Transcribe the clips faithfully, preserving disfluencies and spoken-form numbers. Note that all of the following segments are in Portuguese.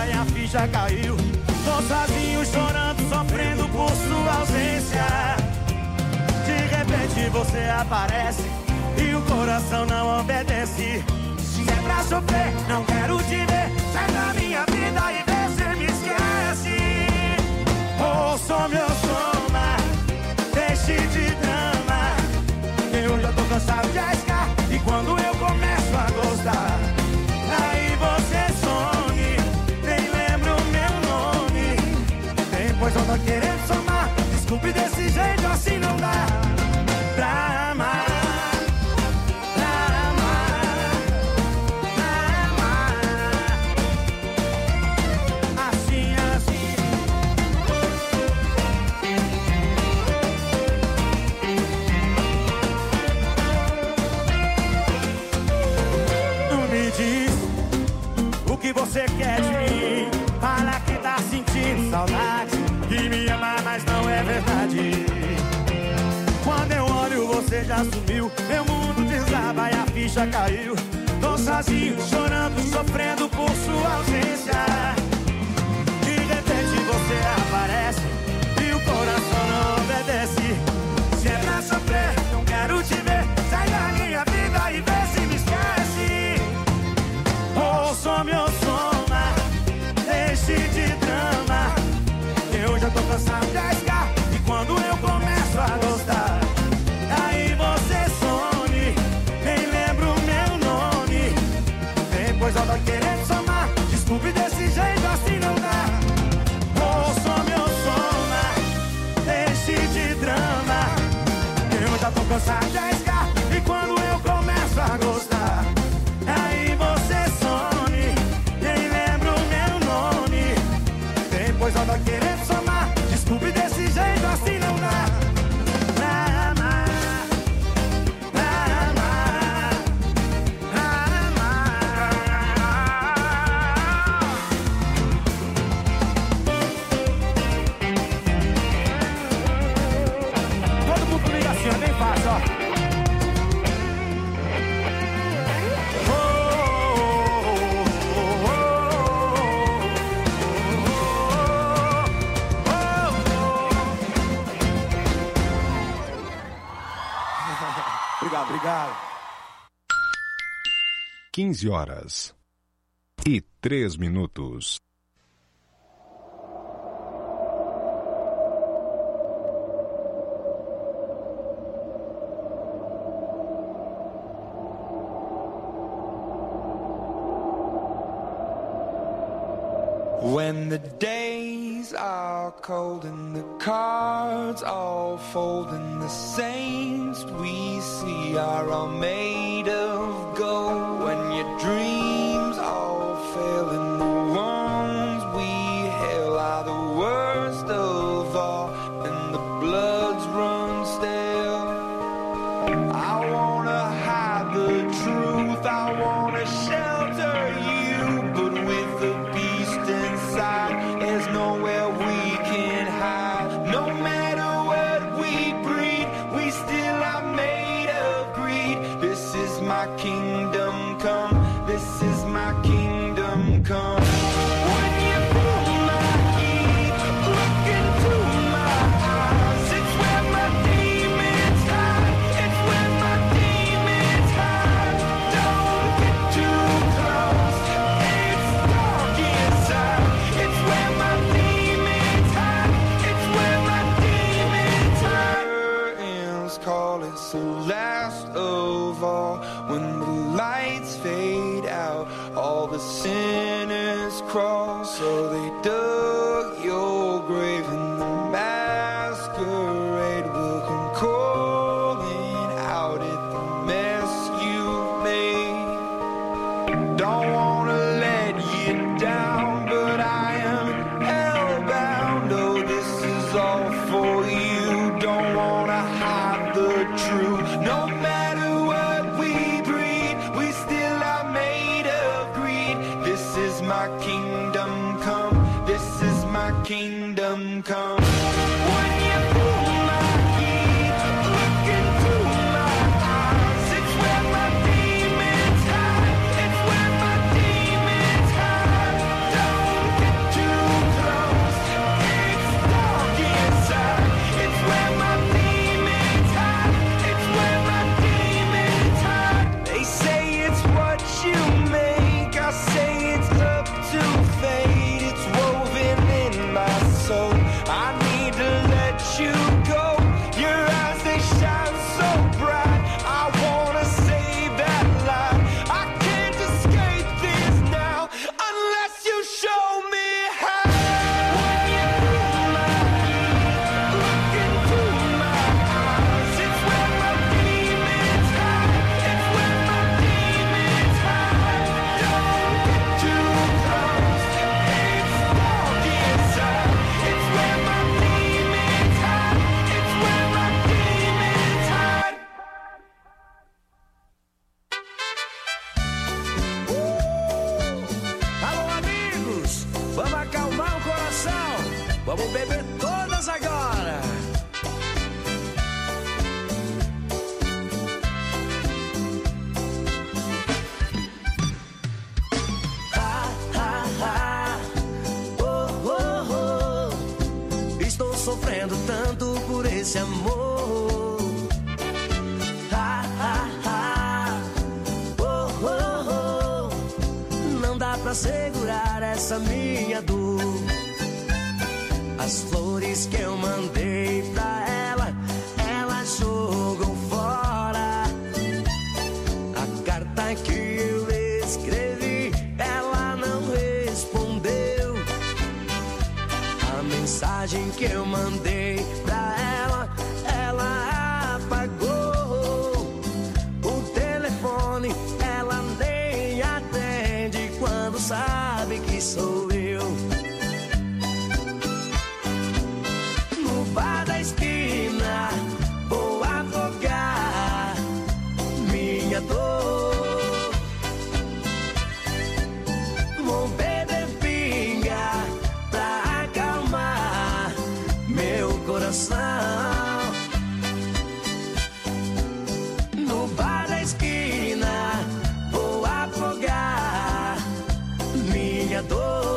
desaba e a ficha caiu. Tô sozinho chorando, sofrendo por sua ausência. De repente você aparece e o coração não obedece. Se é pra sofrer, não quero te ver. Sai da minha vida e vê se me esquece. Ouça meu soma, deixe de drama. Eu já tô cansado de arriscar. E quando eu começo a gostar, aí você some, nem lembra o meu nome. Depois eu tô querendo somar. Desculpe, desse jeito assim não dá pra amar. Você quer de mim? Fala que tá sentindo saudade, que me ama, mas não é verdade. Quando eu olho você já sumiu, meu mundo desaba e a ficha caiu. Tô sozinho, chorando, sofrendo por sua ausência. De repente você aparece e o coração não obedece. Se é pra sofrer, não quero te ver. Sai da minha vida e vê se me esquece. Ouça meu soma, deixe de drama. Eu já tô cansado de arriscar. E quando eu começo a gostar, aí você some, nem lembra o meu nome. Depois eu tô querendo somar. Desculpe, desse jeito assim não dá. Ouça meu soma, deixe de drama. Eu já tô cansado de arriscar. E quando eu começo a gostar, aí você some, nem lembra o meu nome. Depois eu tô querendo somar. Desculpe, desse jeito assim não dá pra amar, pra amar, pra amar. Todo mundo comigo assim, é bem fácil, ó. Obrigado, obrigado. quinze horas e três minutos. When the days are cold and the cards all fold and the saints we see are all made of gold, when your dreams all fail and the ones we hail are the worst of all and the bloods run stale, I wanna hide the truth, I wanna shelter you, but with the beast inside, there's nowhere we can hide. No matter what we breed, we still are made of greed. This is my kingdom come, this is my kingdom come. When you pull my key, look into my eyes, it's where my demons hide, it's where my demons hide. Don't get too close, it's dark inside, it's where my demons hide, it's where my demons hide. Curtains call, it's the last of all. When the lights fade out, all the sinners crawl. So they dug your grave and the masquerade will come calling out at the mess you've made. Don't wanna let you down, but I am hellbound. Oh, this is all for you. Don't wanna hide the truth. No matter what we breed, we still are made of greed. This is my kingdom come, this is my kingdom come. When you pull my key, look into my eyes, it's where my demons hide, it's where my demons hide. Don't Vamos beber todas agora. Ha, ha, ha. Oh, oh, oh. Estou sofrendo tanto por esse amor. Ha, ha, ha. Oh, oh, oh. Não dá pra segurar essa minha dor. As flores que eu mandei pra ela, ela jogou fora. A carta que eu escrevi, ela não respondeu. A mensagem que eu mandei pra ela, ela apagou. O telefone, ela nem atende quando sabe que sou eu. Bar da esquina, vou afogar minha dor. Vou beber pinga pra acalmar meu coração. No bar da esquina, vou afogar minha dor.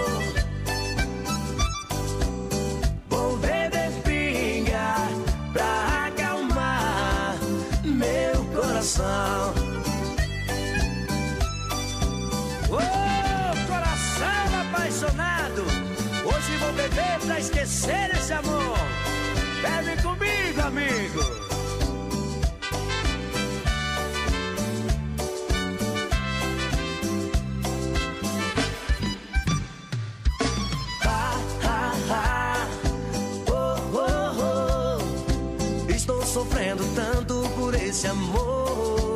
Oh, coração apaixonado, hoje vou beber pra esquecer esse amor. Bebe comigo, amigo. Ha, ha, ha. Oh, oh, oh. Estou sofrendo tanto por esse amor.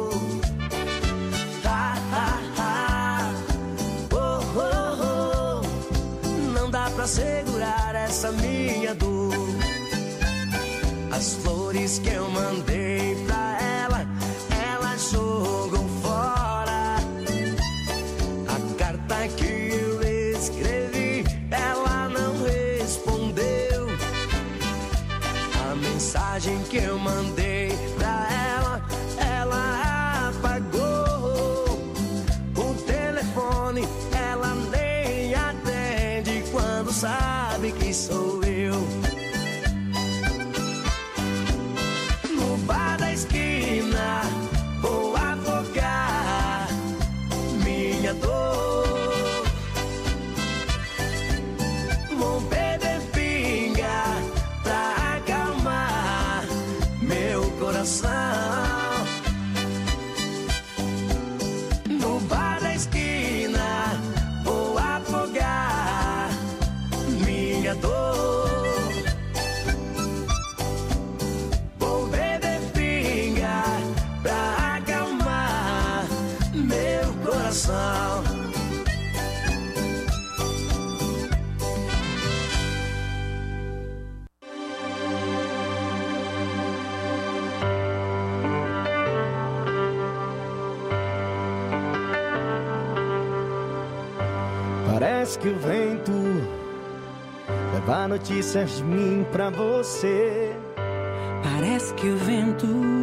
Pra segurar essa minha dor. As flores que eu mandei pra ela, ela jogou fora. A carta que eu escrevi, ela não respondeu. A mensagem que eu mandei pra ela, ela apagou. O telefone, ela nem atende quando sabe que sou eu. No bar da esquina, vou afogar minha dor. Vou beber pinga pra acalmar meu coração. No bar da esquina, vou afogar minha dor. Vou beber pinga pra acalmar meu coração. Parece que o vento leva notícias de mim pra você. Parece que o vento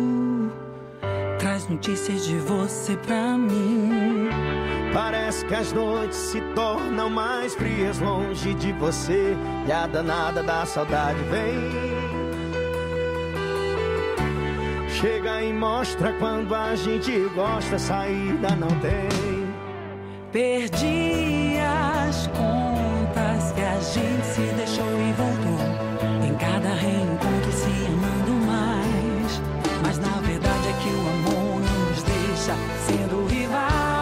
traz notícias de você pra mim. Parece que as noites se tornam mais frias longe de você, e a danada da saudade vem. Chega e mostra quando a gente gosta, saída não tem. Perdi as contas que a gente se deixou e voltou. Em cada reencontro se amando mais. Mas na verdade é que o amor não nos deixa sendo rivais.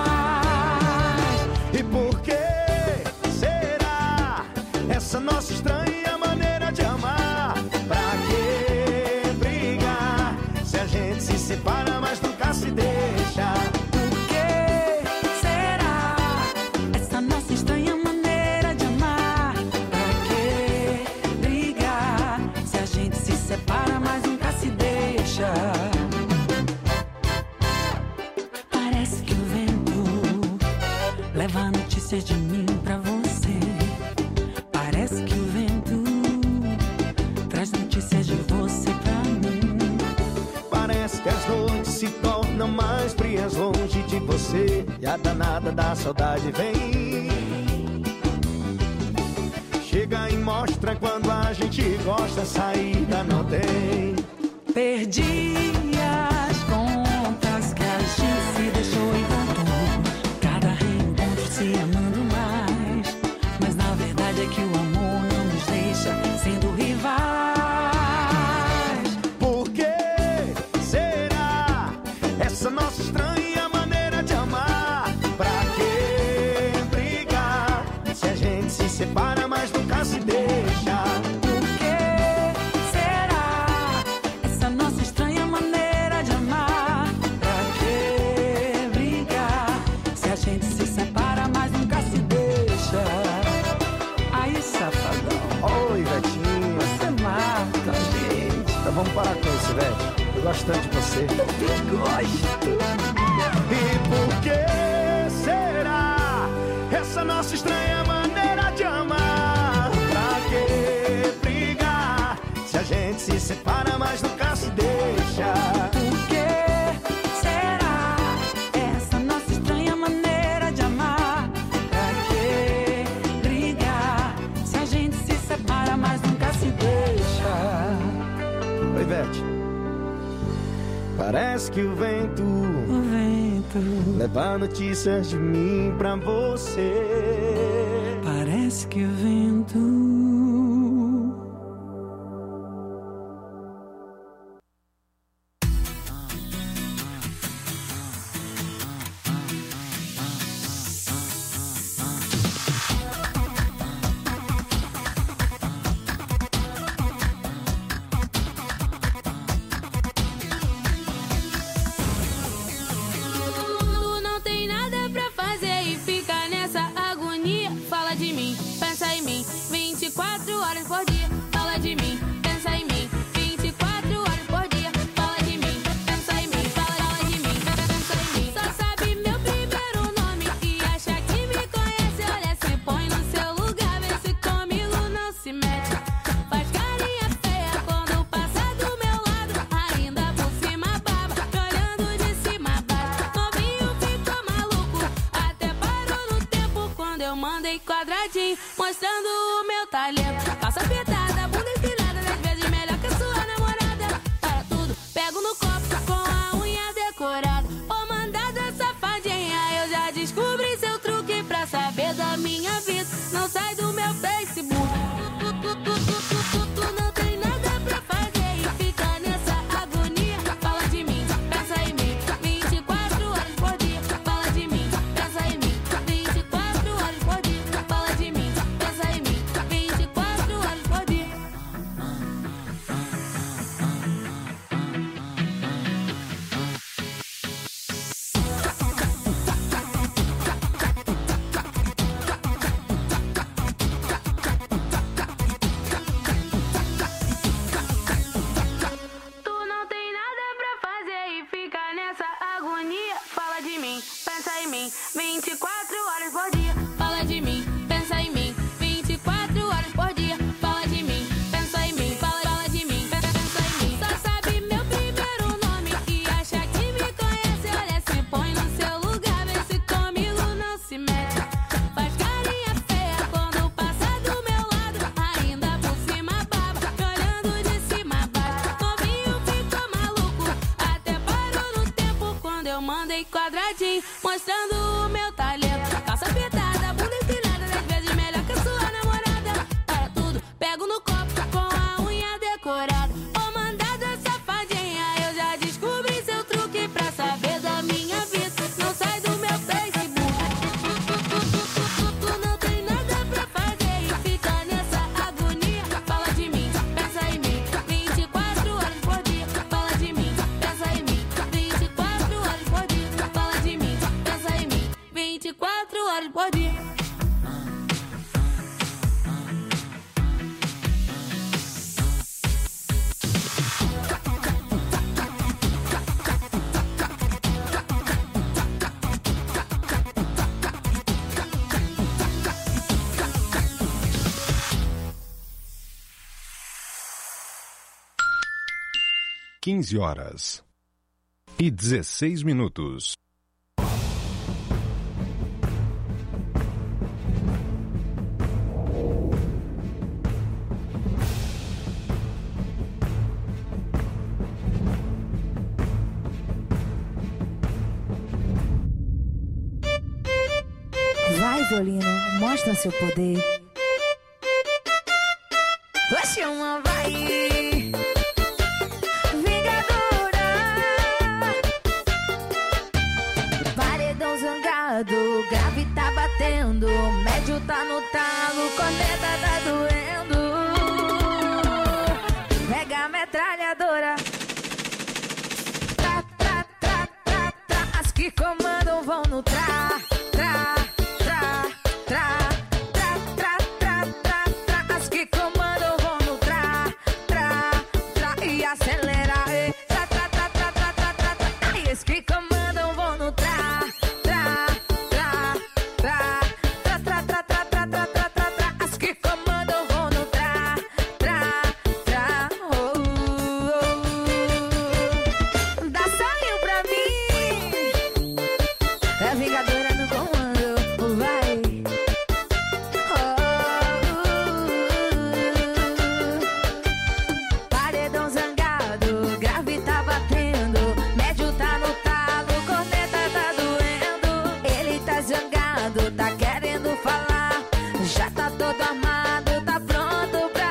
E por que será essa nossa estranha maneira de amar? Pra que brigar se a gente se separa mas nunca se deixa? Separa, mas nunca se deixa. Parece que o vento leva notícias de mim pra você. Parece que o vento dias longe de você e a danada da saudade vem. Chega e mostra quando a gente gosta, saída não tem. Perdi as contas que a gente se deixou e voltou. Cada reencontro se amando mais. Mas na verdade é que o amor não nos deixa sendo rivais. Por que será essa nossa estranha maneira de amar? Pra que brigar se a gente se separa, mas nunca se deixa? Por que será essa nossa estranha maneira de amar? Pra que brigar se a gente se separa, mas nunca se deixa? Aí, safadão. Oi, Vetinho. Você mata a gente. Então vamos parar com isso, Vete. Eu gosto tanto de você. Eu gosto. E por que será essa nossa estranha maneira de amar? Pra que brigar se a gente se separa, mas nunca se deixa? Por que será essa nossa estranha maneira de amar? Pra que brigar se a gente se separa, mas nunca se deixa? Oi, Vete. Parece que o vento, O vento leva notícias de mim pra você. parece que o vento. Tu não tem nada pra fazer e fica nessa agonia. Fala de mim, pensa em mim, vinte e quatro horas por dia. Fala de mim, pensa em mim, vinte e quatro horas por dia. Fala de mim, pensa em mim, fala, fala de mim, pensa em mim. Só sabe meu primeiro nome e acha que me conhece. Olha, se põe no seu lugar, vê se comigo não se mete. Faz carinha feia quando passa do meu lado, ainda por cima baba, me olhando de cima a baixo. Novinho ficou maluco, até parou no tempo quando eu mandei quadradinho, mostrando o meu talento. Calça apertada, bunda empinada, dez vezes melhor que a sua namorada. Para tudo, pego no copo com a unha decorada. Ô mandada safadinha, eu já descobri seu truque pra saber da minha vida. Não sai do meu Facebook. Tu, tu, tu, tu, tu, tu, tu não tem nada pra fazer e fica nessa agonia. Fala de mim, pensa em mim, vinte e quatro horas por dia. Fala de mim, pensa em mim, vinte e quatro horas por dia. Fala de mim, pensa em mim, vinte e quatro horas por dia. Tu não tem nada pra fazer e fica nessa agonia. Fala de mim, pensa em mim, vinte e quatro horas por dia. Fala de mim, pensa em mim, vinte e quatro horas por dia. Fala de mim, pensa em mim, fala, fala de mim, pensa em mim. Só sabe meu primeiro nome e acha que me conhece. Olha, se põe no seu lugar, vê se comigo não se mete. Faz carinha feia quando passa do meu lado, ainda por cima baba, me olhando de cima a baixo. Novinho ficou maluco, até parou no tempo quando eu mandei quadradinho, mostrando o meu talento. Calça apertada, bunda empinada, dez vezes melhor que a sua namorada. Para tudo, pego no copo com a unha decorada. Ô mandada safadinha, eu já descobri seu truque pra saber da minha vida. Não sai do meu Facebook. Tu, tu, tu, tu, tu, tu, tu não tem nada pra fazer e fica nessa agonia. Fala de mim, pensa em mim, vinte e quatro horas por dia. Fala de mim, pensa em mim, vinte e quatro horas por dia. Fala de mim, pensa em mim, vinte e quatro horas por dia. quinze horas e dezesseis minutos. violino, mostra seu poder. Vai chamar, vai. Vingadora. Paredão zangado, grave tá batendo, médio tá no talo, corneta tá doendo. Pega a metralhadora. Tra, tra, tra, tra, tra. As que comandam vão no tra, tra, tra, tra, tra, tra, tra, tra, tra. As que comandam vão no tra, tra, tra. E acelera, e tra, tra, tra, tra, tra, tra, tra, tra. E as que comandam vão no tra, tra, tra, tra, tra, tra, tra, tra, tra, tra, tra, tra, tra. As que comandam vão no tra, tra, tra. Oh, oh, oh. Dá sonho pra mim. É a Vingadora no comando, vai. Oh, paredão zangado, grave tá batendo, médio tá no talo, corneta tá doendo. Ele tá zangado, tá querendo falar, já tá todo armado, tá pronto pra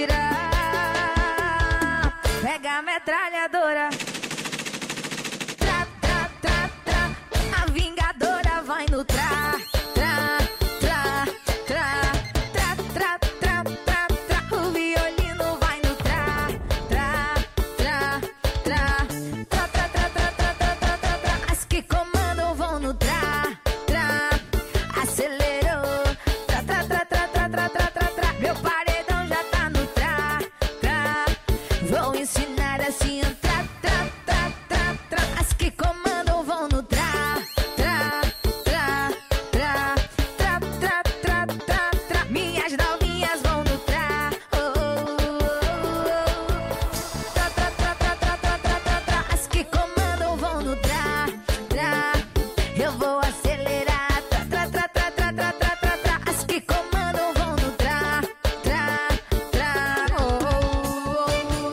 atirar. Pega a metralhadora. Tra, tra, tra, tra. A Vingadora vai no tra, tra, tra, tra, tra, tra, tra, tra, tra. O violino vai no tra, tra, tra, tra, tra, tra, tra, tra, tra, tra, tra, tra, tra. As que comandam vão no tra, tra. Acelerou. Tra, tra, tra, tra, tra, tra, tra, tra, tra. Meu paredão já tá no tra, tra. Vou ensinar assim, tra, tra, tra, tra, tra. As que comandam vão no tra, tra, tra, tra, tra, tra, tra, tra, tra. Minhas novinhas vão no tra, oh, oh, oh, oh. Tra, tra, tra, tra, tra, tra, tra, tra, tra. As que comandam vão no tra, tra. Eu vou acelerar, tra, tra, tra, tra, tra, tra, tra, tra, tra. As que comandam vão no tra, tra, tra, oh, oh, oh.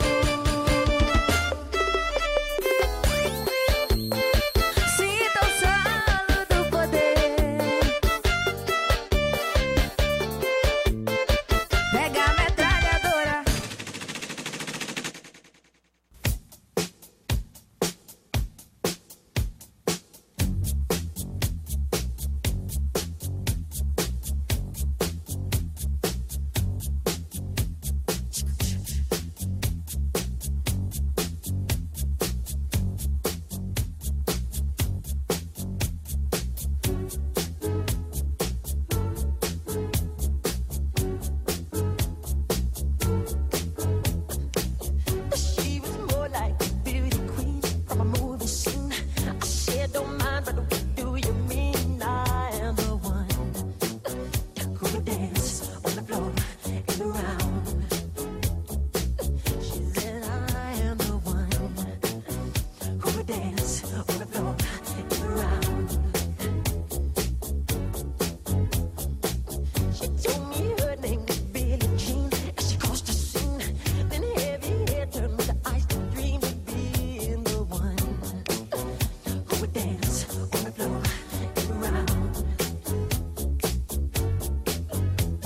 Sinta o solo do poder. Pega a metralhadora. She was more like a beauty queen from a movie scene. I said, don't mind, but what do you mean? I am the one who would dance on the floor and around. She said, I am the one who would dance on the floor and around. She told me her name was Billie Jean as she crossed the scene. Then heavy hair turned with the eyes to dream of being the one who would dance on the floor and around.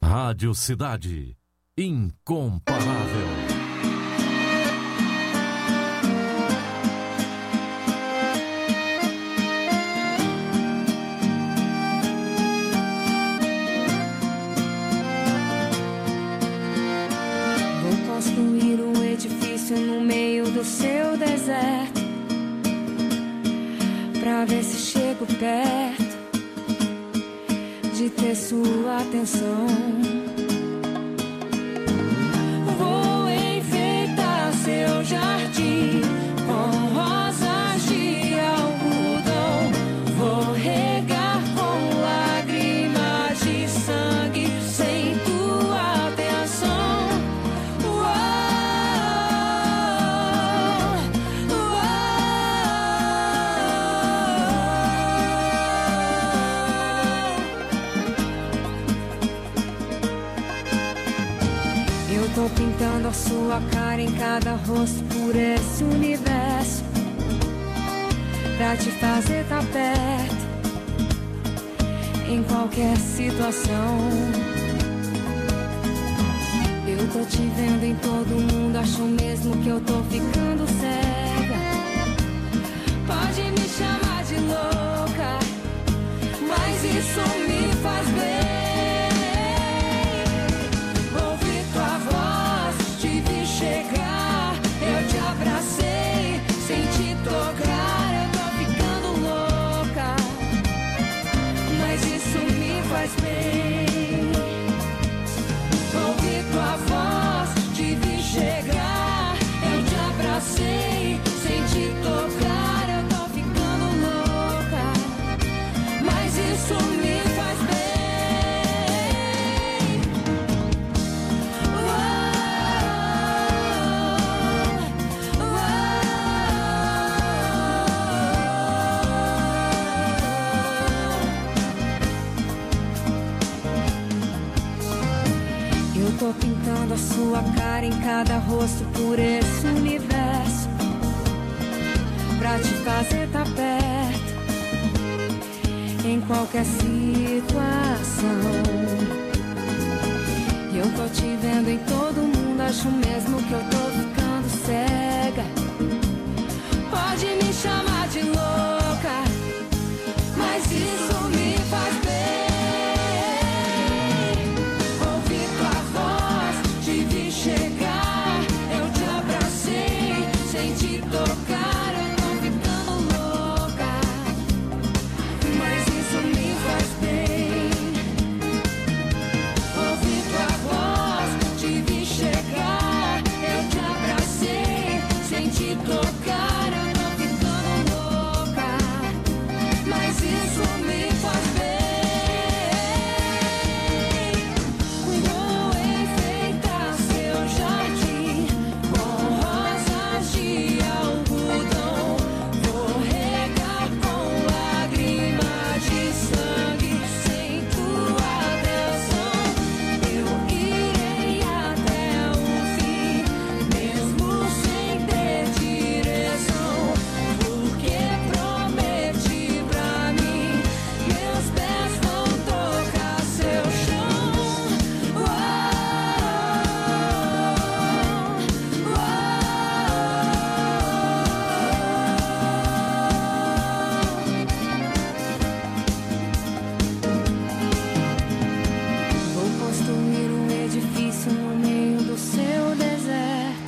Rádio Cidade, incomparável. Vou construir um edifício no meio do seu deserto, pra ver se chego perto de ter sua atenção. Vou enfeitar seu jardim com rosas de algodão. Vou regar com lágrimas de sangue sem tua atenção. Uou, uou. Eu tô pintando a sua cara em cada rosto por esse universo, pra te fazer tá perto em qualquer situação. Eu tô te vendo em todo mundo, acho mesmo que eu tô ficando cega. Pode me chamar de louca, mas isso me faz bem. Ouvi tua voz, te vi chegar, eu te abracei, sem te tocar, eu tô ficando louca, mas isso me faz bem. Ouvi tua voz, te vi chegar, eu te abracei, sem te tocar, eu tô ficando louca, mas isso me faz bem. Eu tô pintando a sua cara em cada rosto por esse universo, pra te fazer tá perto em qualquer situação. Eu tô te vendo em todo mundo, acho mesmo que eu tô ficando cega. Pode me chamar de louca, mas isso me faz bem. Ouvi tua voz, te vi chegar, eu te abracei, sem te tocar, eu tô ficando louca, mas isso me faz bem. Ouvi tua voz, te vi chegar, eu te abracei, sem te tocar, eu tô ficando louca, mas isso me faz bem. Vou enfeitar seu jardim com rosas de algodão. Vou regar com lágrimas de sangue sem tua atenção. Eu irei até o fim, mesmo sem ter direção, porque prometi pra mim, meus pés vão tocar seu chão. Uau, vou construir um edifício no meio do seu deserto.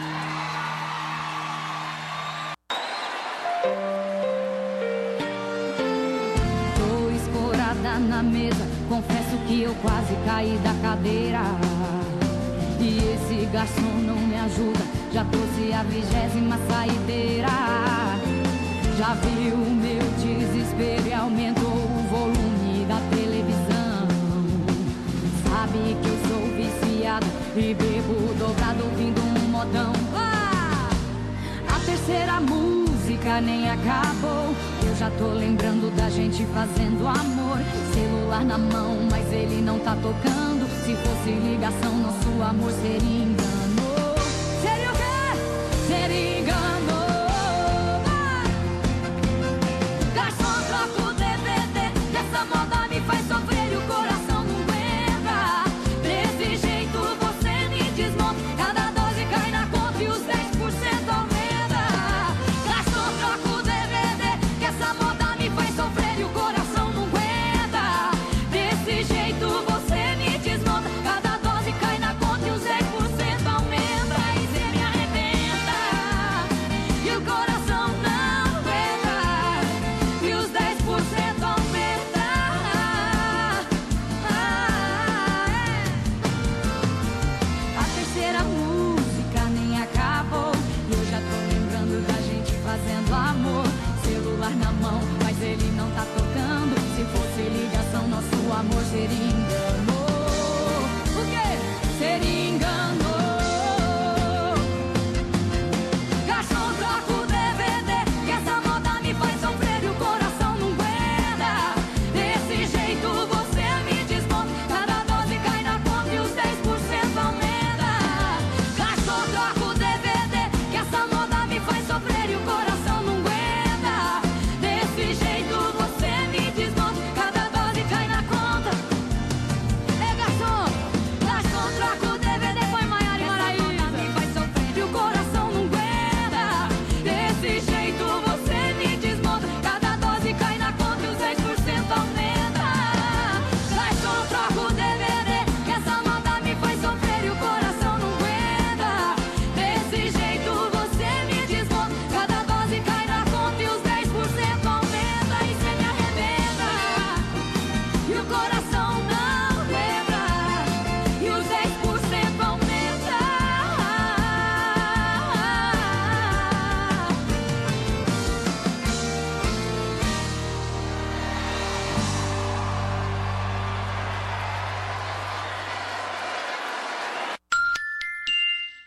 Tô escorada na mesa, confesso que eu quase caí da cadeira. E esse garçom não me ajuda, já trouxe a vigésima saideira. Já viu o meu desespero e aumentou o volume da televisão. Sabe que eu sou viciado e bebo dobrado ouvindo um modão. Ah! A terceira música nem acabou, eu já tô lembrando da gente fazendo amor. Celular na mão, mas ele não tá tocando. Se fosse ligação, nosso amor seria engano. Seria o quê? Seria engano. Ah! Garçom, troca o D V D, essa moda me faz sofrer e o coração não aguenta.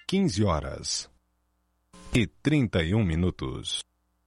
quinze horas e trinta e um minutos.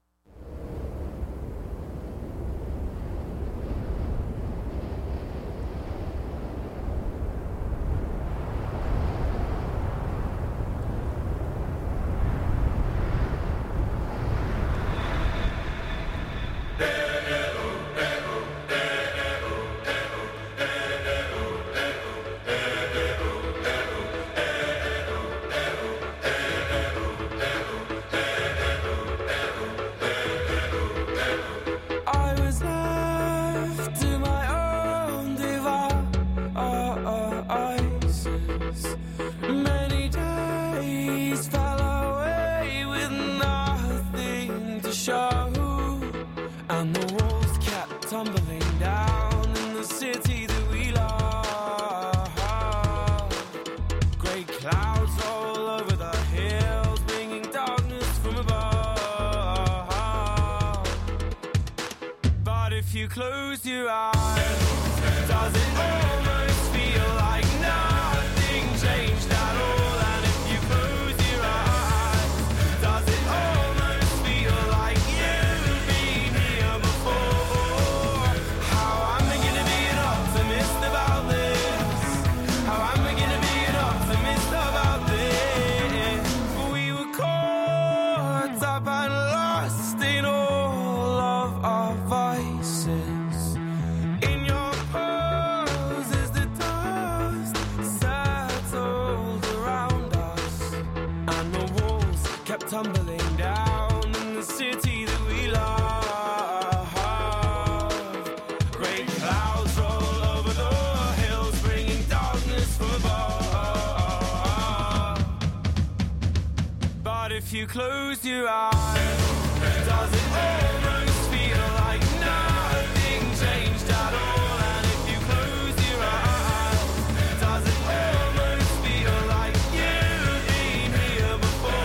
If you close your eyes, does it almost feel like nothing changed at all? And if you close your eyes, does it almost feel like you've been here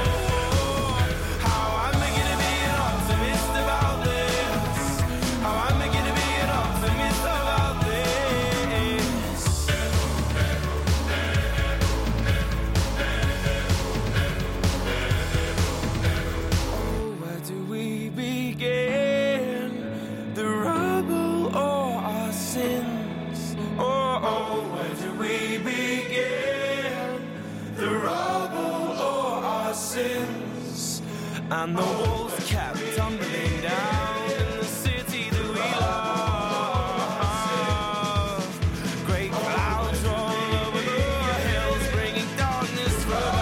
before? How am I gonna be an optimist about this? How am I gonna be an optimist about this? Where do we begin? The rubble or our sins? Oh, oh, where do we begin? The rubble or our sins? And the walls kept tumbling down in the city that we love. Great clouds roll over the hills, bringing darkness from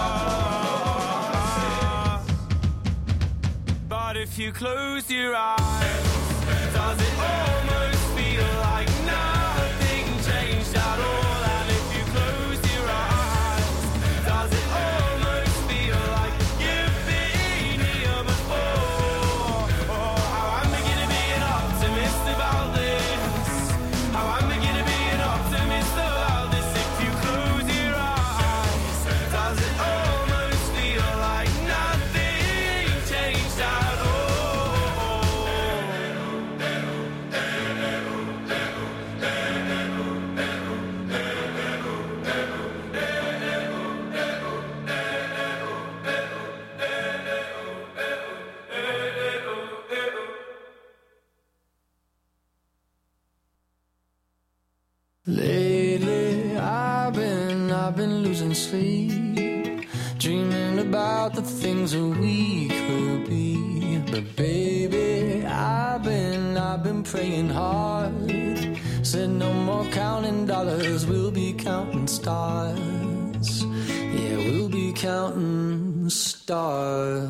us. But if you close your eyes, does it almost feel like nothing changed at all? And if you close your eyes, does it almost feel like you've been here before? Oh, how am I gonna be an optimist about this? How am I gonna be an optimist about this? If you close your eyes, does it almost feel like nothing changed at all? Lately, I've been, I've been losing sleep, dreaming about the things that we could be. But baby, I've been, I've been praying hard. Said no more counting dollars, we'll be counting stars. Yeah, we'll be counting stars.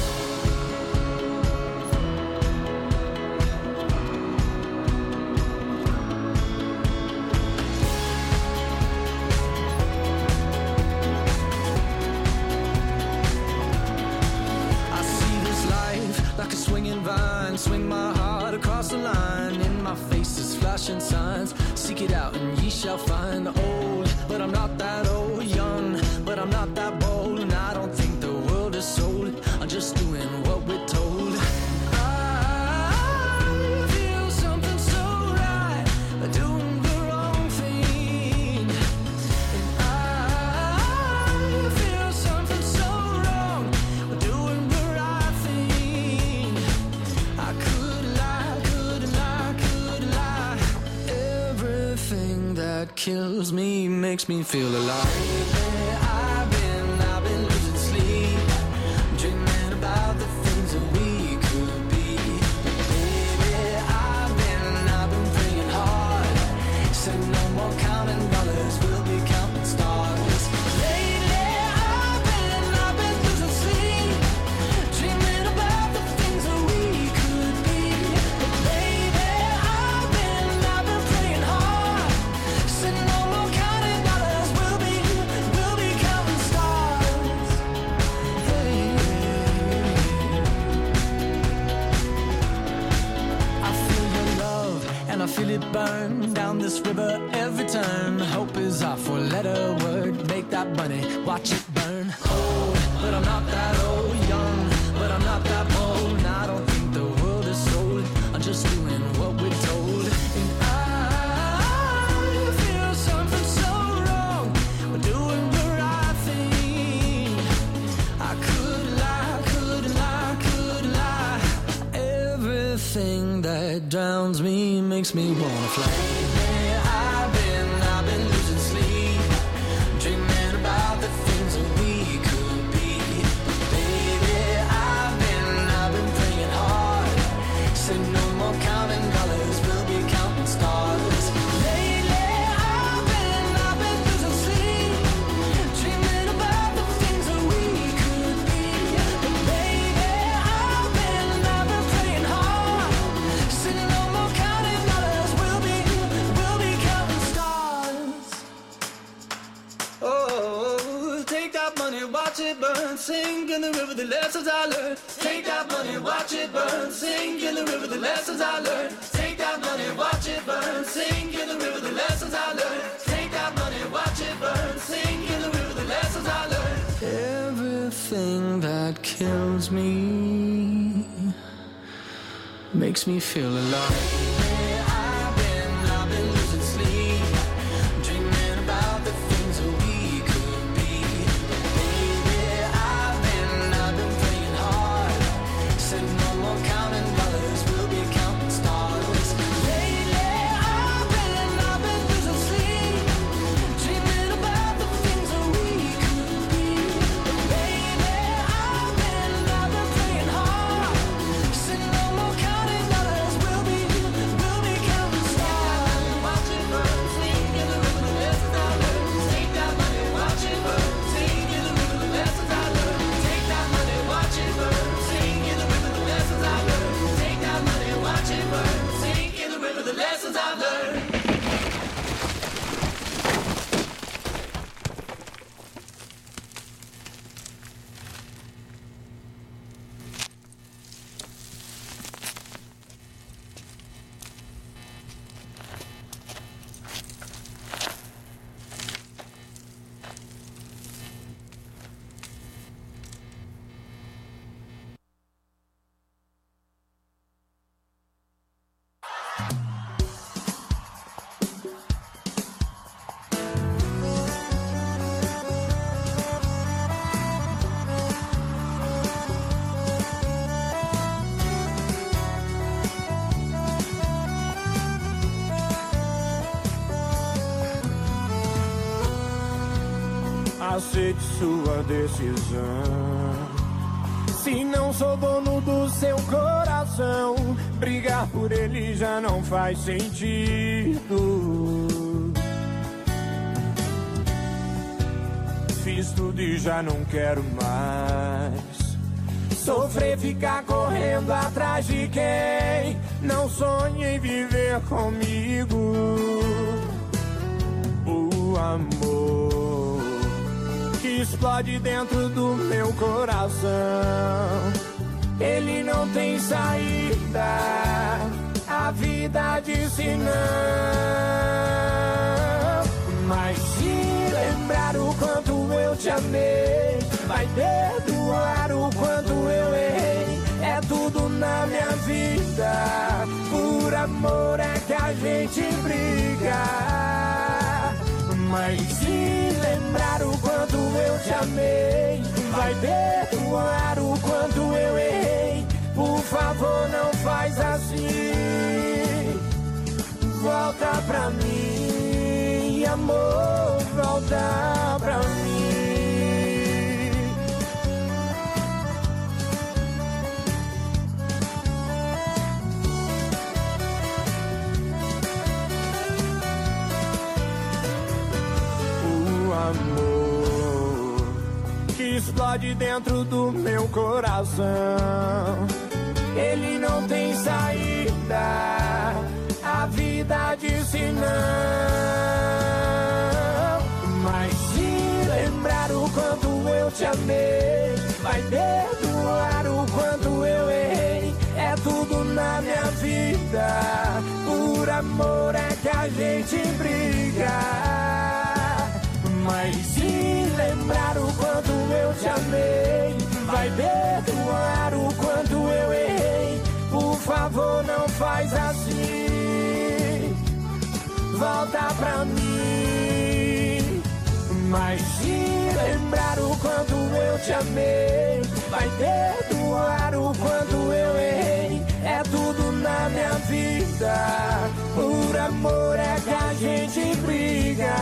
Like a swinging vine, swing my heart across the line. In my face is flashing signs. Seek it out and ye shall find. Old, but I'm not that old. Young, but I'm not that bold. And I don't think the world is sold. I'm just doing what we're told. I feel something so right, doing the wrong thing. And I feel something so kills me, makes me feel alive. I've been, I've been losing sleep, dreaming about the things that we could be. Baby, I've been, I've been praying hard, said no more counting dollars, we'll be counting stars. Lately, I've been, I've been losing sleep, dreaming about the things that we could be. But baby, I've been, I've been praying hard, said no more counting dollars, we'll be, we'll be counting stars. Hey. I feel your love and I feel it burn down this river every turn. Hope is our four-letter word. Make that money, watch it burn. Old, but I'm not that old. Young, but I'm not that bold. And I don't think the world is sold. I'm just doing what we're told. And I feel something so wrong. We're doing the right thing. I could lie, could lie, could lie. Everything that drowns me makes me wanna fly. I've been, I've been losing sleep, dreaming about the things that we could be. Baby, I've been, I've been praying hard, said no more counting dollars, we'll be counting stars. Lately, I've been, I've been losing sleep, dreaming about the things that we could be. But baby, I've been, I've been praying hard, said no more counting dollars, we'll be, we'll be counting stars. Oh, take that money, watch it burn, sing in the river the lessons I learned. Take that money, watch it burn, sing in the river the lessons I learned. Take that money, watch it burn, sing in the river the lessons I learned. Take that money, watch it burn, sing in the river the lessons I learned. Everything that kills me makes me feel alive. I've been, I've been losing sleep, dreaming about the things that we could be. Baby, I've been, I've been praying hard, said no more counting dollars, we'll be counting stars. Lately, I've been, I've been losing sleep, dreaming about the things that we could be. Baby, I've been, I've been praying hard, said no more counting dollars, we'll be, we'll be counting stars. Watch it burn, sing in the river the lessons I learned. Take that money, watch it burn, sing in the river the lessons I learned. Take that money, watch it burn, sing in the river the lessons I learned. Take that money, watch it burn, sing in the river the lessons I learned. Aceite sua decisão. Se não sou dono do seu coração, brigar por ele já não faz sentido. Fiz tudo e já não quero mais sofrer, ficar correndo atrás de quem não sonha em viver comigo. O amor que explode dentro do meu coração, ele não tem saída, a vida disse não. Mas se lembrar o quanto eu te amei, vai perdoar o quanto eu errei. É tudo na minha vida, por amor é que a gente briga. Mas se lembrar o quanto eu te amei, vai perdoar o quanto eu errei. Por favor, não faz assim. Volta pra mim, amor, volta pra mim. O amor que explode dentro do meu coração, ele não tem saída, a vida disse não. Mas se lembrar o quanto eu te amei, vai perdoar o quanto eu errei. É tudo na minha vida, por amor é que a gente briga. Mas se lembrar o quanto eu te amei, vai perdoar o quanto eu errei. Por favor, não faz assim, volta pra mim. Mas se lembrar o quanto eu te amei, vai perdoar o quanto eu errei. É tudo na minha vida, por amor é que a gente briga.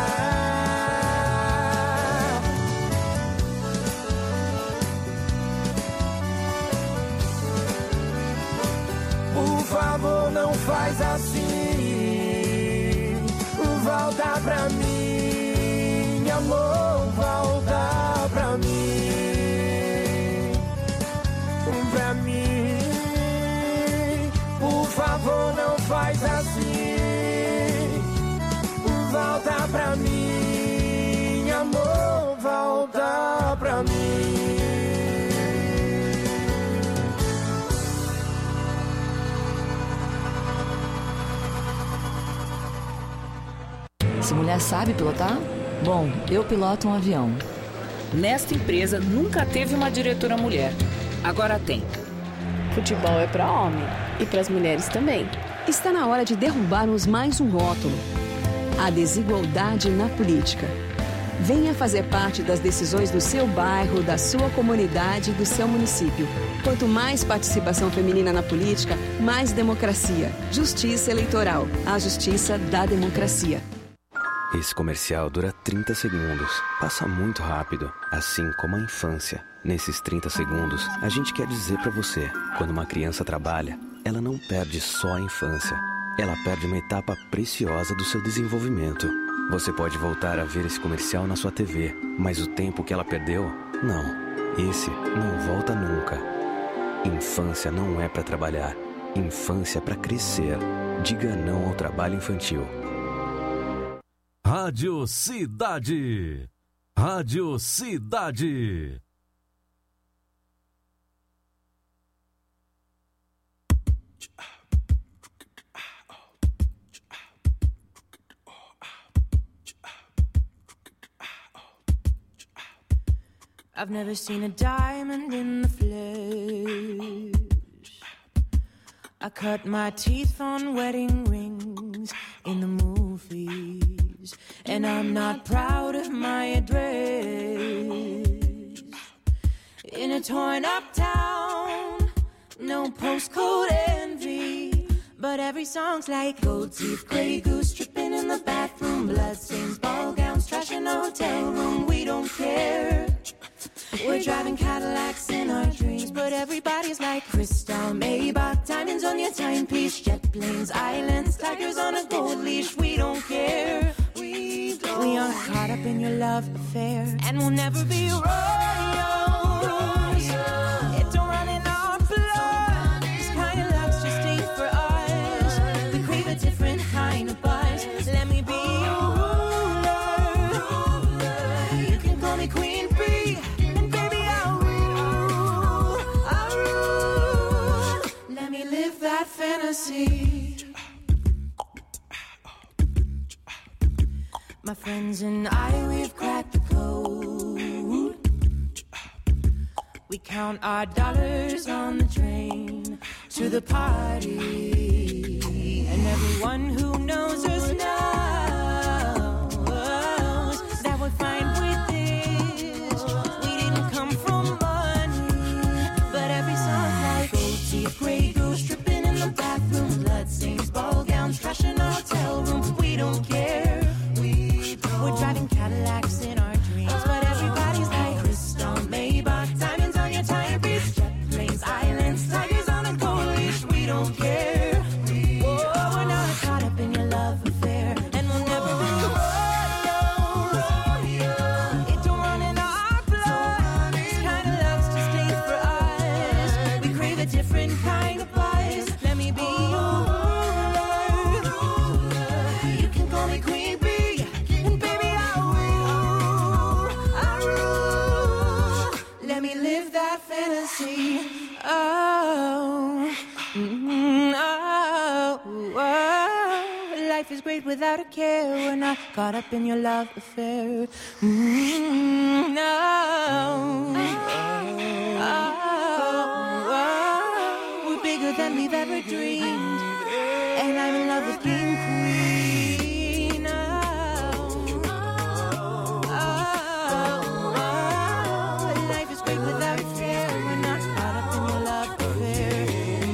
Por favor, não faz assim, volta pra mim, amor, volta pra mim, pra mim. Por favor, não faz assim, volta pra mim, amor, volta pra mim. Essa mulher sabe pilotar? Bom, eu piloto um avião. Nesta empresa nunca teve uma diretora mulher. Agora tem. Futebol é para homem e para as mulheres também. Está na hora de derrubarmos mais um rótulo: a desigualdade na política. Venha fazer parte das decisões do seu bairro, da sua comunidade, do seu município. Quanto mais participação feminina na política, mais democracia. Justiça Eleitoral. A justiça da democracia. Esse comercial dura trinta segundos. Passa muito rápido, assim como a infância. Nesses trinta segundos, a gente quer dizer pra você: quando uma criança trabalha, ela não perde só a infância. Ela perde uma etapa preciosa do seu desenvolvimento. Você pode voltar a ver esse comercial na sua T V, mas o tempo que ela perdeu, não. Esse não volta nunca. Infância não é pra trabalhar. Infância é pra crescer. Diga não ao trabalho infantil. Rádio Cidade. Rádio Cidade. I've never seen a diamond in the flesh. I cut my teeth on wedding rings in the movies, and I'm not proud of my address. In a torn up town, no postcode envy, but every song's like gold teeth, Grey Goose, tripping in the bathroom, bloodstains, ball gowns, trash in a hotel room. We don't care. We're driving Cadillacs in our dreams, but everybody's like crystal, Maybach, diamonds on your timepiece, jet planes, islands, tigers on a gold leash. We don't care. We don't. We aren't caught up in your love affair, and we'll never be royals. It don't run in our blood. This kind of luck's just ain't for us. We crave a different kind of buzz. Let me be your ruler. You can call me Queen Bee. That fantasy. My friends and I, we've cracked the code. We count our dollars on the train to the party, and everyone who knows us knows that we're fine with this. We didn't come from money, but every song's like gold teeth, Grey Goose, tripping in the bathroom, bloodstains, ball gowns, trash in our hotel room. We don't care. We don't. without a care. We're not caught up in your love affair. Mm-hmm, no. Oh, oh, we're bigger than we've ever dreamed, and I'm in love with being queen. Oh, oh, oh, life is great without a care. We're not caught up in your love affair.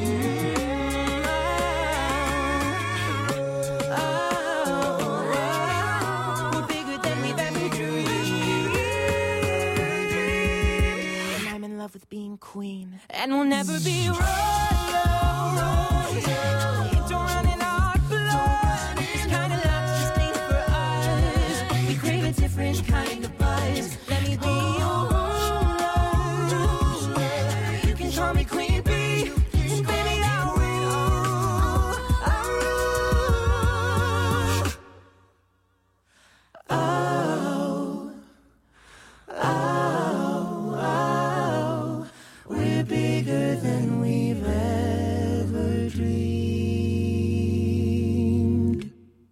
With being queen, and we'll never be royals. It don't run in our blood. This kind of love's just made for us. We crave a different kind of buzz. Let me be your ruler. You can call me Queen Bee, and baby I will. I will. Oh, oh. We're bigger than we've ever dreamed.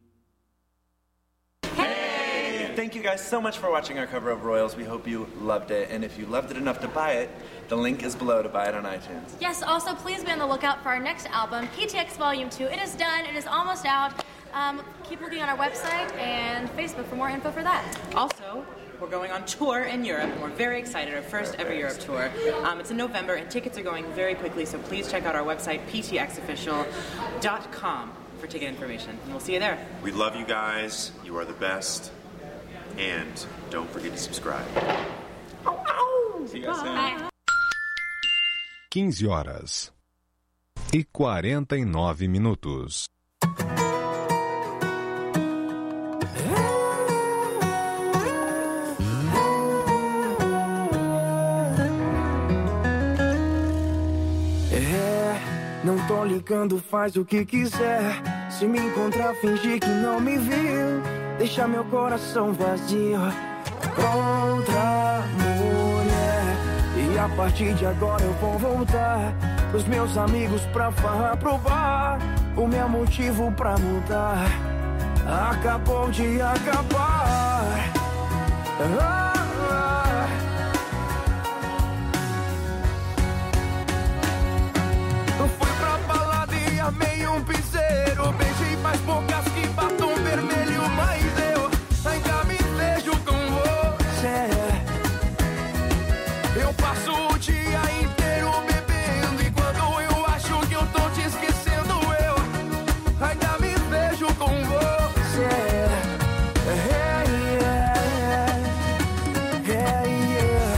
Hey! Thank you guys so much for watching our cover of Royals. We hope you loved it. And if you loved it enough to buy it, the link is below to buy it on iTunes. Yes, also please be on the lookout for our next album, P T X Volume two. It is done. It is almost out. Um, keep looking on our website and Facebook for more info for that. Also, we're going on tour in Europe, and we're very excited. Our first ever Europe tour. Um, it's in November, and tickets are going very quickly, so please check out our website, p t x official dot com, for ticket information. And we'll see you there. We love you guys. You are the best. And don't forget to subscribe. See you guys soon. quinze horas e quarenta e nove minutos. Não tô ligando, faz o que quiser. Se me encontrar, fingir que não me viu. Deixa meu coração vazio pra outra mulher. E a partir de agora eu vou voltar pros meus amigos pra farra, pro bar. O meu motivo pra mudar acabou de acabar. Ah, ah. Eu fui pra balada e amei um piseiro. Beijei mais bocas que batom vermelho, mas eu ainda me vejo com você. Eu passo o dia inteiro bebendo, e quando eu acho que eu tô te esquecendo, eu ainda me vejo com você. Hey, yeah, yeah, yeah.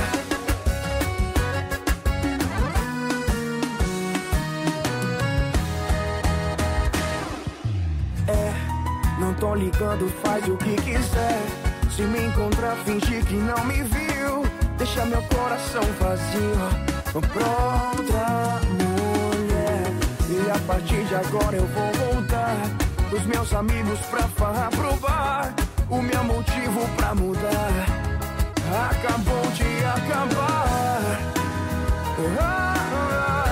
É, não tô ligando, faz o que quiser. Se me encontrar, fingir que não me viu. Deixa meu coração vazio pra outra mulher. E a partir de agora eu vou voltar os meus amigos pra farra, pro bar. O meu motivo pra mudar acabou de acabar. Ah, ah.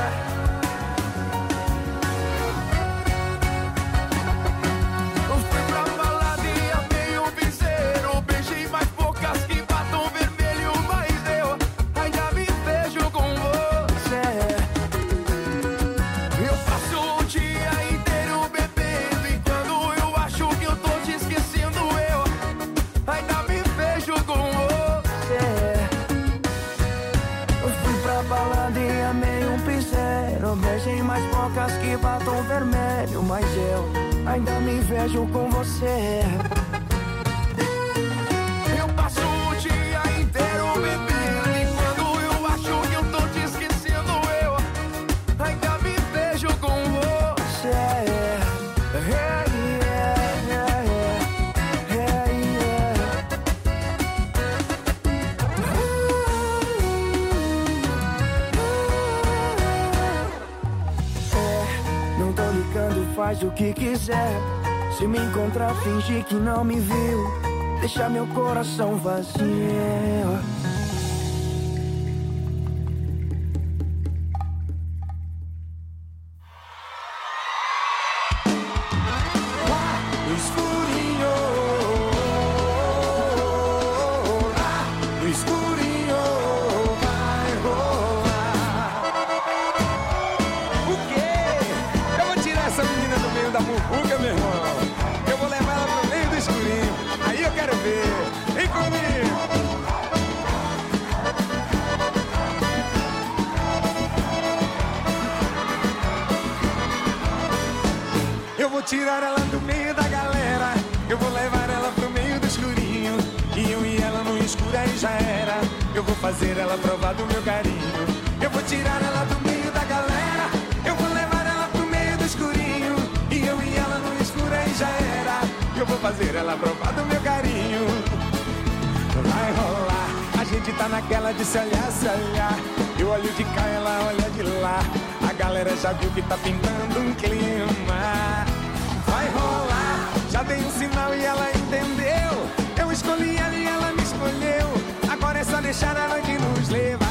Eu fui pra balada e amei um piseiro. Beijei mais bocas que batom vermelho, mas eu ainda me vejo com você. Eu passo o dia inteiro bebendo, e quando eu acho que eu tô te esquecendo, eu ainda me vejo com você. Eu fui pra balada e amei um piseiro. Beijei mais bocas que batom vermelho, mas eu ainda me vejo com você. Eu passo o dia inteiro bebendo, e quando eu acho que eu tô te esquecendo, eu ainda me vejo com você. Hey, yeah, yeah, yeah, yeah. É, não tô ligando, faz o que quiser. Se me encontrar, fingir que não me viu. Deixa meu coração vazio. Escuridão. tirar ela do meio da galera. Eu vou levar ela pro meio do escurinho. E eu e ela no escuro aí já era. Eu vou fazer ela provar do meu carinho. Eu vou tirar ela do meio da galera. Eu vou levar ela pro meio do escurinho. E eu e ela no escuro aí já era. Eu vou fazer ela provar do meu carinho. Vai rolar, a gente tá naquela de se olhar, se olhar. Eu olho de cá, ela olha de lá. A galera já viu que tá pintando um clima. Vai rolar, já dei um sinal e ela entendeu. Eu escolhi ela e ela me escolheu. Agora é só deixar a noite nos levar.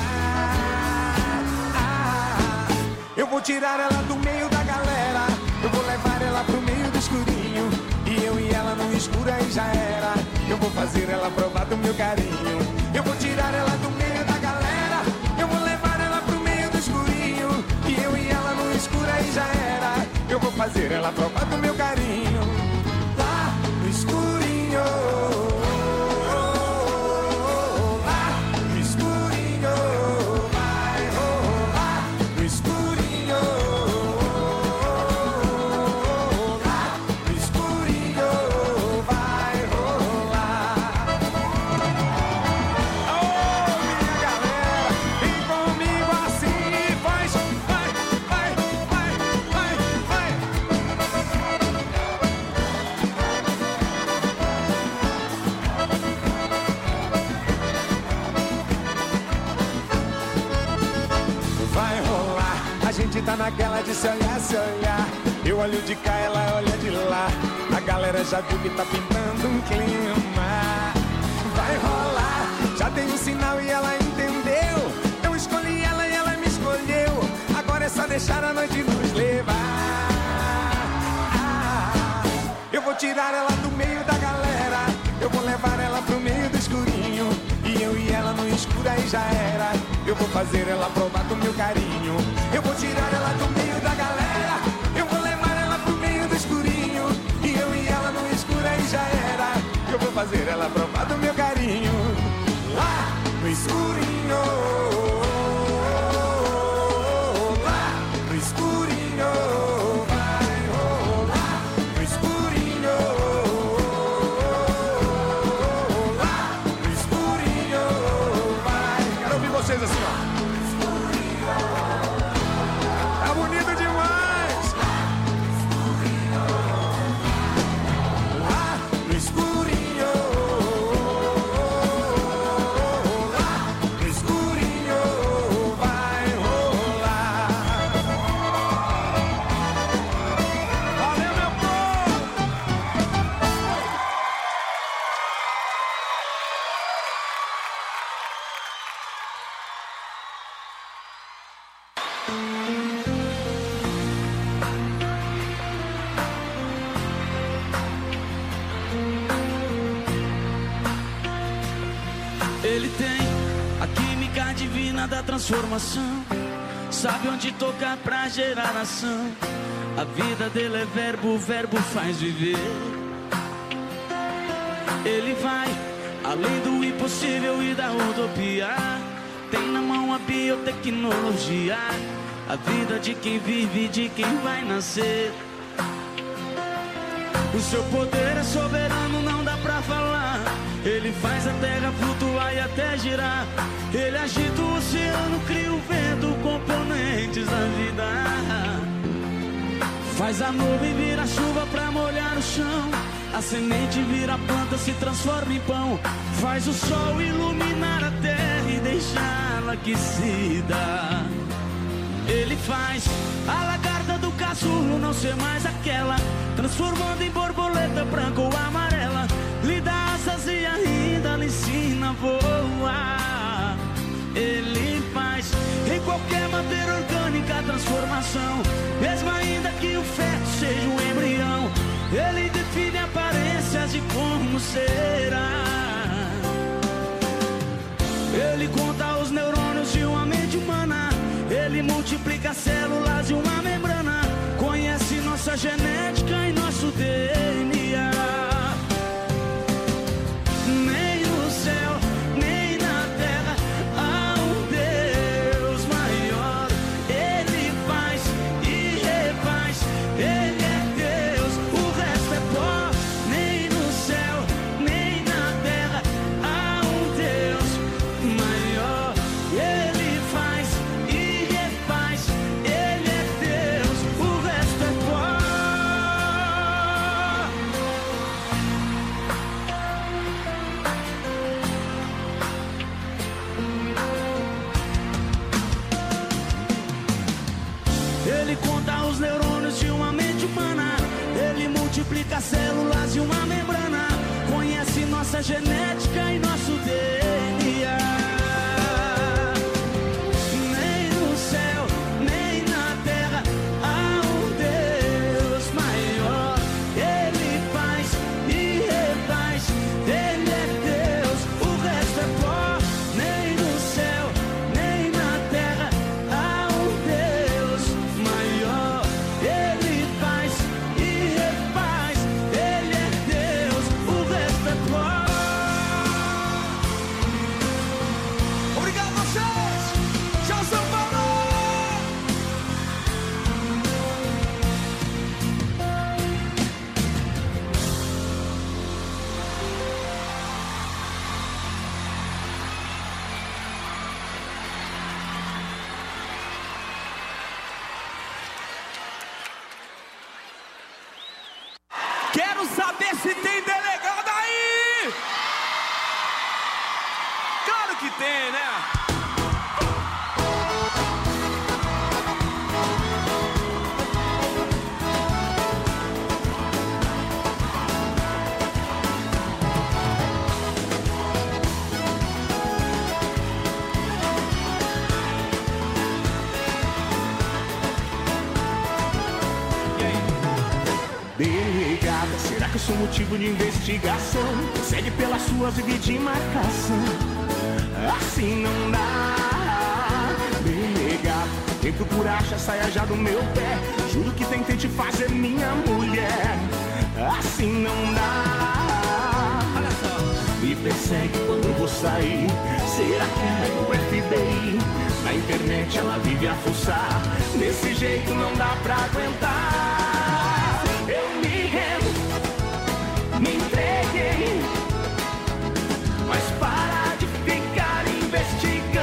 Eu vou tirar ela do meio da galera. Eu vou levar ela pro meio do escurinho. E eu e ela no escuro aí já era. Eu vou fazer ela provar do meu carinho. Eu vou tirar ela do meio da galera. Eu vou levar ela pro meio do escurinho. E eu e ela no escuro aí já era. Eu vou fazer ela provar do meu carinho. Lá no escurinho. Lá no escurinho. Vai rolar no escurinho. Lá no escurinho. Vai rolar. Oh, minha galera, vem comigo assim, faz, vai, vai, vai, vai, vai. Vai rolar, a gente tá naquela de se olhar, se olhar. Eu olho de cá, ela olha de lá. A galera já viu que tá pintando um clima. Vai rolar, já dei um sinal e ela entendeu. Eu escolhi ela e ela me escolheu. Agora é só deixar a noite nos levar. Eu vou tirar ela do meio da galera. Eu vou levar ela pro meio do escurinho. E eu e ela no escuro aí já era. Eu vou fazer ela provar do meu carinho. Eu vou tirar ela do meio da galera. Eu vou levar ela pro meio do escurinho. E eu e ela no escuro aí já era. Eu vou fazer ela provar do meu carinho. Lá no escurinho. Lá no escurinho. Vai rolar no escurinho. Lá no escurinho. Vai. Quero ouvir vocês assim, ó. Tá bonito demais. Lá no escurinho. Lá no escurinho. Vai rolar. Valeu, meu povo. Ele tem a química divina da transformação. Sabe onde tocar pra gerar ação. A vida dele é verbo, o verbo faz viver. Ele vai além do impossível e da utopia. Tem na mão a biotecnologia. A vida de quem vive, de quem vai nascer. O seu poder é soberano, não dá pra falar. Ele faz a terra flutuar e até girar. Ele agita o oceano, cria o vento, componentes da vida. Faz a nuvem virar chuva pra molhar o chão. A semente vira planta, se transforma em pão. Faz o sol iluminar a terra e deixá-la aquecida. Ele faz a lagarta do casulo não ser mais aquela, transformando em borboleta branca ou amarela. Lhe dá asas e ainda lhe ensina a voar. Ele faz em qualquer matéria orgânica a transformação, mesmo ainda que o feto seja um embrião. Ele define aparências de como será. Ele conta os neurônios de uma mente humana. Ele multiplica células de uma membrana. Conhece nossa genética e nosso D N A. Nem no céu, nem na terra há um Deus maior. Ele faz e refaz. Ele é Deus, multiplica células e uma membrana. Conhece nossa genética e nosso D N A. Nem no céu, nem na terra há um Deus maior. Ele faz e refaz, ele é Deus, o resto é pó. Nem no céu, nem na terra há um Deus maior. Ele faz e refaz, ele é Deus, o resto é pó. Obrigado a vocês! Tchau, São Paulo! Quero saber se tem delegado aí! Claro que tem, né? Delegada, será que eu sou motivo de investigação? Segue pelas suas vidas de marcação. Assim não dá. Delegada, quem procura acha, saia já do meu pé. Juro que tentei te fazer minha mulher. Assim não dá. Me persegue quando eu vou sair. Será que é o F B I? Na internet ela vive a fuçar. Desse jeito não dá pra aguentar. Eu me rendo, me entreguei, mas para